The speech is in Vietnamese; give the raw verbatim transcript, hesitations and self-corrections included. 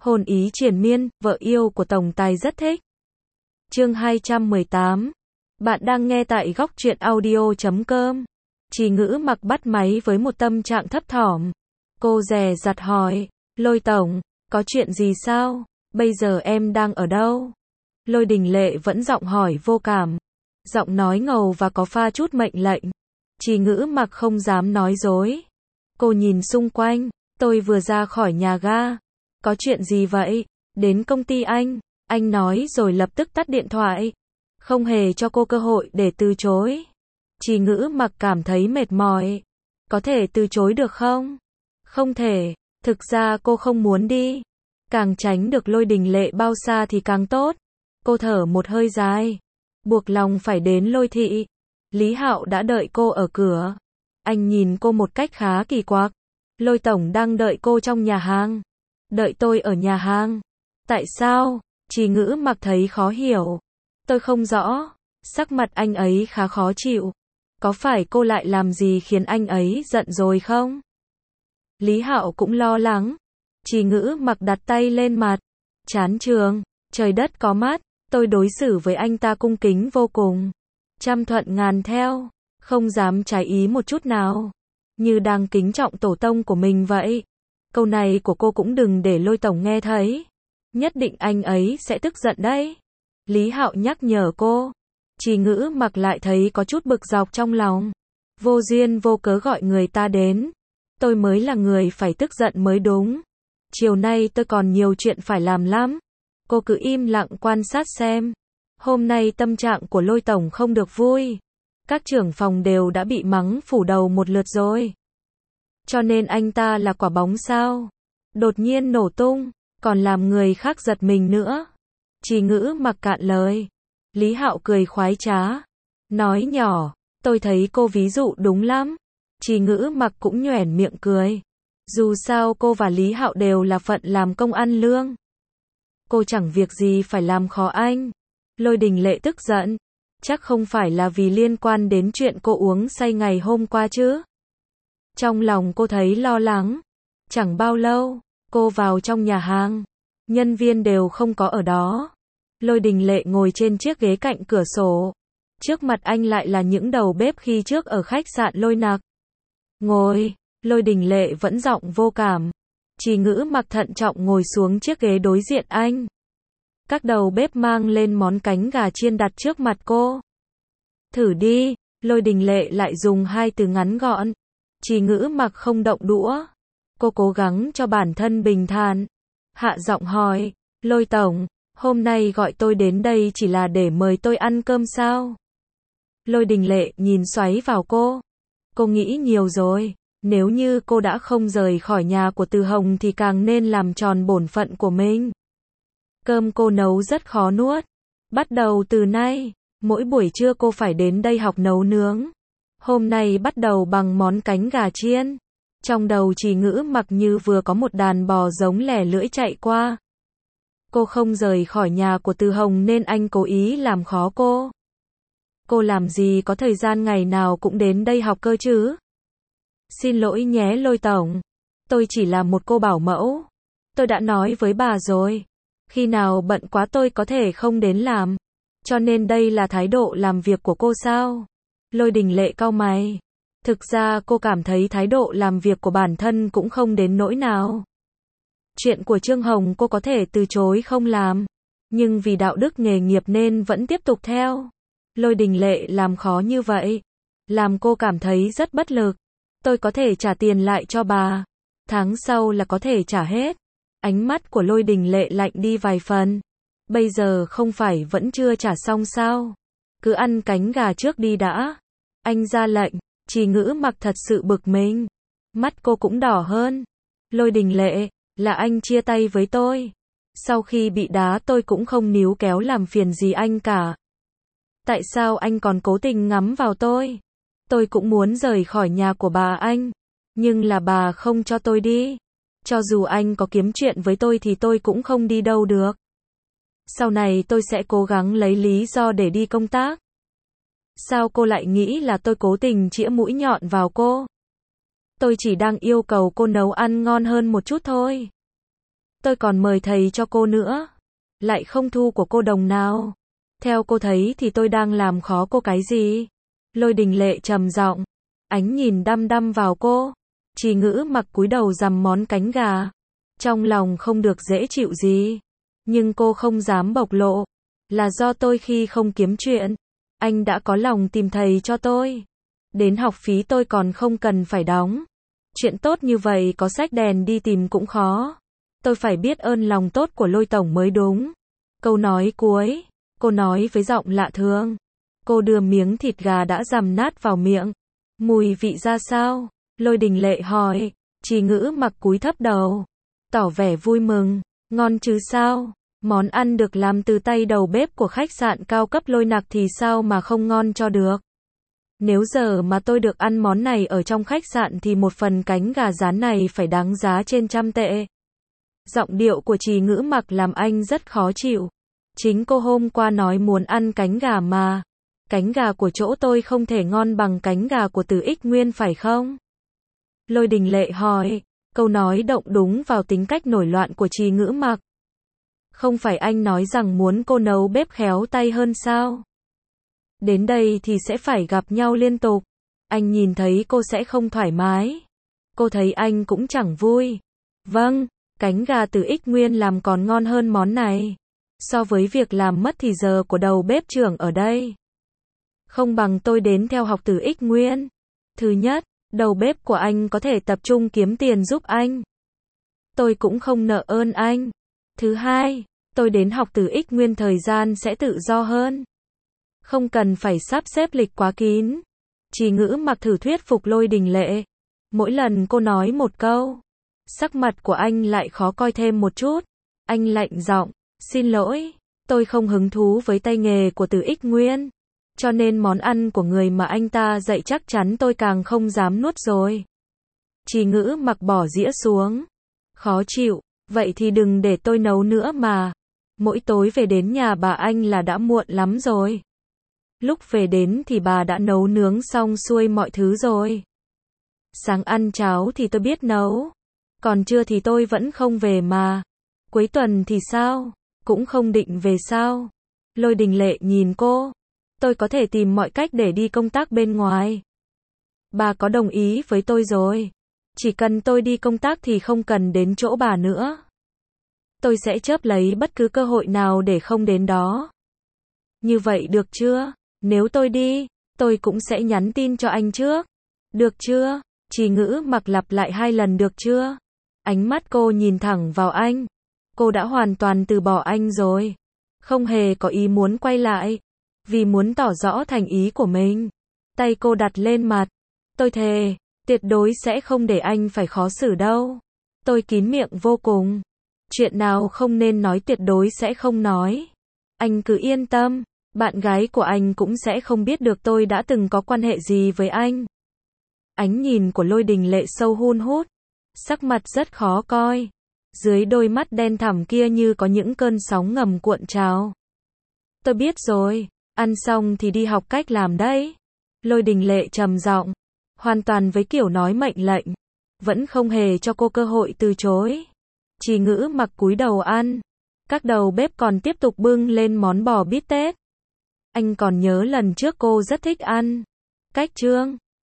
Hôn ý triền miên, vợ yêu của tổng tài rất thích. Chương hai trăm mười tám. Bạn đang nghe tại góc truyện audio chấm com. Trì Ngữ Mặc bắt máy với một tâm trạng thấp thỏm. Cô dè dặt hỏi, Lôi tổng, có chuyện gì sao? Bây giờ em đang ở đâu? Lôi Đình Lệ vẫn giọng hỏi vô cảm. Giọng nói ngầu và có pha chút mệnh lệnh. Trì Ngữ Mặc không dám nói dối. Cô nhìn xung quanh, tôi vừa ra khỏi nhà ga. Có chuyện gì vậy? Đến công ty anh. Anh nói rồi lập tức tắt điện thoại. Không hề cho cô cơ hội để từ chối. Trì Ngữ Mặc cảm thấy mệt mỏi. Có thể từ chối được không? Không thể. Thực ra cô không muốn đi. Càng tránh được Lôi Đình Lệ bao xa thì càng tốt. Cô thở một hơi dài. Buộc lòng phải đến Lôi thị. Lý Hạo đã đợi cô ở cửa. Anh nhìn cô một cách khá kỳ quặc. Lôi tổng đang đợi cô trong nhà hàng. Đợi tôi ở nhà hàng. Tại sao? Trì Ngữ Mặc thấy khó hiểu. Tôi không rõ. Sắc mặt anh ấy khá khó chịu. Có phải cô lại làm gì khiến anh ấy giận rồi không? Lý Hạo cũng lo lắng. Trì Ngữ Mặc đặt tay lên mặt. Chán trường. Trời đất có mắt. Tôi đối xử với anh ta cung kính vô cùng. Trăm thuận ngàn theo. Không dám trái ý một chút nào. Như đang kính trọng tổ tông của mình vậy. Câu này của cô cũng đừng để Lôi tổng nghe thấy. Nhất định anh ấy sẽ tức giận đấy. Lý Hạo nhắc nhở cô. Trì Ngữ Mặc lại thấy có chút bực dọc trong lòng. Vô duyên vô cớ gọi người ta đến. Tôi mới là người phải tức giận mới đúng. Chiều nay tôi còn nhiều chuyện phải làm lắm. Cô cứ im lặng quan sát xem. Hôm nay tâm trạng của Lôi tổng không được vui. Các trưởng phòng đều đã bị mắng phủ đầu một lượt rồi. Cho nên anh ta là quả bóng sao? Đột nhiên nổ tung, còn làm người khác giật mình nữa. Trì Ngữ Mặc cạn lời. Lý Hạo cười khoái trá. Nói nhỏ, tôi thấy cô ví dụ đúng lắm. Trì Ngữ Mặc cũng nhoẻn miệng cười. Dù sao cô và Lý Hạo đều là phận làm công ăn lương. Cô chẳng việc gì phải làm khó anh. Lôi Đình Lệ tức giận. Chắc không phải là vì liên quan đến chuyện cô uống say ngày hôm qua chứ? Trong lòng cô thấy lo lắng. Chẳng bao lâu, cô vào trong nhà hàng. Nhân viên đều không có ở đó. Lôi Đình Lệ ngồi trên chiếc ghế cạnh cửa sổ. Trước mặt anh lại là những đầu bếp khi trước ở khách sạn Lôi Nặc. Ngồi, Lôi Đình Lệ vẫn giọng vô cảm. Trì Ngữ Mặc thận trọng ngồi xuống chiếc ghế đối diện anh. Các đầu bếp mang lên món cánh gà chiên đặt trước mặt cô. Thử đi, Lôi Đình Lệ lại dùng hai từ ngắn gọn. Trì Ngữ Mặc không động đũa. Cô cố gắng cho bản thân bình thản. Hạ giọng hỏi, Lôi tổng, hôm nay gọi tôi đến đây chỉ là để mời tôi ăn cơm sao? Lôi Đình Lệ nhìn xoáy vào cô. Cô nghĩ nhiều rồi. Nếu như cô đã không rời khỏi nhà của Từ Hồng thì càng nên làm tròn bổn phận của mình. Cơm cô nấu rất khó nuốt. Bắt đầu từ nay, mỗi buổi trưa cô phải đến đây học nấu nướng. Hôm nay bắt đầu bằng món cánh gà chiên. Trong đầu Trì Ngữ Mặc như vừa có một đàn bò giống lẻ lưỡi chạy qua. Cô không rời khỏi nhà của Từ Hồng nên anh cố ý làm khó cô. Cô làm gì có thời gian ngày nào cũng đến đây học cơ chứ? Xin lỗi nhé Lôi tổng. Tôi chỉ là một cô bảo mẫu. Tôi đã nói với bà rồi. Khi nào bận quá tôi có thể không đến làm. Cho nên đây là thái độ làm việc của cô sao? Lôi Đình Lệ cau mày. Thực ra cô cảm thấy thái độ làm việc của bản thân cũng không đến nỗi nào. Chuyện của Trương Hồng cô có thể từ chối không làm. Nhưng vì đạo đức nghề nghiệp nên vẫn tiếp tục theo. Lôi Đình Lệ làm khó như vậy. Làm cô cảm thấy rất bất lực. Tôi có thể trả tiền lại cho bà. Tháng sau là có thể trả hết. Ánh mắt của Lôi Đình Lệ lạnh đi vài phần. Bây giờ không phải vẫn chưa trả xong sao? Cứ ăn cánh gà trước đi đã. Anh ra lệnh. Trì Ngữ Mặc thật sự bực mình. Mắt cô cũng đỏ hơn. Lôi Đình Lệ, là anh chia tay với tôi. Sau khi bị đá tôi cũng không níu kéo làm phiền gì anh cả. Tại sao anh còn cố tình ngắm vào tôi? Tôi cũng muốn rời khỏi nhà của bà anh. Nhưng là bà không cho tôi đi. Cho dù anh có kiếm chuyện với tôi thì tôi cũng không đi đâu được. Sau này tôi sẽ cố gắng lấy lý do để đi công tác. Sao cô lại nghĩ là tôi cố tình chĩa mũi nhọn vào cô? Tôi chỉ đang yêu cầu cô nấu ăn ngon hơn một chút thôi. Tôi còn mời thầy cho cô nữa. Lại không thu của cô đồng nào. Theo cô thấy thì tôi đang làm khó cô cái gì? Lôi Đình Lệ trầm giọng, ánh nhìn đăm đăm vào cô. Trì Ngữ Mặc cúi đầu dằm món cánh gà. Trong lòng không được dễ chịu gì. Nhưng cô không dám bộc lộ. Là do tôi khi không kiếm chuyện. Anh đã có lòng tìm thầy cho tôi. Đến học phí tôi còn không cần phải đóng. Chuyện tốt như vậy có xách đèn đi tìm cũng khó. Tôi phải biết ơn lòng tốt của Lôi tổng mới đúng. Câu nói cuối, cô nói với giọng lạ thường. Cô đưa miếng thịt gà đã dằm nát vào miệng. Mùi vị ra sao? Lôi Đình Lệ hỏi. Trì Ngữ Mặc cúi thấp đầu, tỏ vẻ vui mừng. Ngon chứ sao? Món ăn được làm từ tay đầu bếp của khách sạn cao cấp Lôi Nặc thì sao mà không ngon cho được? Nếu giờ mà tôi được ăn món này ở trong khách sạn thì một phần cánh gà rán này phải đáng giá trên trăm tệ. Giọng điệu của Trì Ngữ Mặc làm anh rất khó chịu. Chính cô hôm qua nói muốn ăn cánh gà mà. Cánh gà của chỗ tôi không thể ngon bằng cánh gà của Từ Ích Nguyên phải không? Lôi Đình Lệ hỏi. Câu nói động đúng vào tính cách nổi loạn của Trì Ngữ Mặc. Không phải anh nói rằng muốn cô nấu bếp khéo tay hơn sao? Đến đây thì sẽ phải gặp nhau liên tục. Anh nhìn thấy cô sẽ không thoải mái. Cô thấy anh cũng chẳng vui. Vâng, cánh gà Từ Ích Nguyên làm còn ngon hơn món này. So với việc làm mất thì giờ của đầu bếp trưởng ở đây. Không bằng tôi đến theo học Từ Ích Nguyên. Thứ nhất, đầu bếp của anh có thể tập trung kiếm tiền giúp anh. Tôi cũng không nợ ơn anh. Thứ hai, tôi đến học Từ Ích Nguyên thời gian sẽ tự do hơn. Không cần phải sắp xếp lịch quá kín. Trì Ngữ Mặc thử thuyết phục Lôi Đình Lệ. Mỗi lần cô nói một câu, sắc mặt của anh lại khó coi thêm một chút. Anh lạnh giọng, xin lỗi, tôi không hứng thú với tay nghề của Từ Ích Nguyên. Cho nên món ăn của người mà anh ta dạy chắc chắn tôi càng không dám nuốt rồi. Trì Ngữ Mặc bỏ dĩa xuống. Khó chịu, vậy thì đừng để tôi nấu nữa mà. Mỗi tối về đến nhà bà anh là đã muộn lắm rồi. Lúc về đến thì bà đã nấu nướng xong xuôi mọi thứ rồi. Sáng ăn cháo thì tôi biết nấu. Còn trưa thì tôi vẫn không về mà. Cuối tuần thì sao? Cũng không định về sao? Lôi Đình Lệ nhìn cô. Tôi có thể tìm mọi cách để đi công tác bên ngoài. Bà có đồng ý với tôi rồi. Chỉ cần tôi đi công tác thì không cần đến chỗ bà nữa. Tôi sẽ chớp lấy bất cứ cơ hội nào để không đến đó. Như vậy được chưa? Nếu tôi đi, tôi cũng sẽ nhắn tin cho anh trước. Được chưa? Trì Ngữ Mặc lặp lại hai lần được chưa? Ánh mắt cô nhìn thẳng vào anh. Cô đã hoàn toàn từ bỏ anh rồi. Không hề có ý muốn quay lại. Vì muốn tỏ rõ thành ý của mình. Tay cô đặt lên mặt. Tôi thề, tuyệt đối sẽ không để anh phải khó xử đâu. Tôi kín miệng vô cùng. Chuyện nào không nên nói tuyệt đối sẽ không nói. Anh cứ yên tâm. Bạn gái của anh cũng sẽ không biết được tôi đã từng có quan hệ gì với anh. Ánh nhìn của Lôi Đình Lệ sâu hun hút. Sắc mặt rất khó coi. Dưới đôi mắt đen thẳm kia như có những cơn sóng ngầm cuộn trào. Tôi biết rồi. Ăn xong thì đi học cách làm đấy. Lôi Đình Lệ trầm giọng. Hoàn toàn với kiểu nói mệnh lệnh. Vẫn không hề cho cô cơ hội từ chối. Trì Ngữ Mặc cúi đầu ăn. Các đầu bếp còn tiếp tục bưng lên món bò bít tết. Anh còn nhớ lần trước cô rất thích ăn. Cách trương.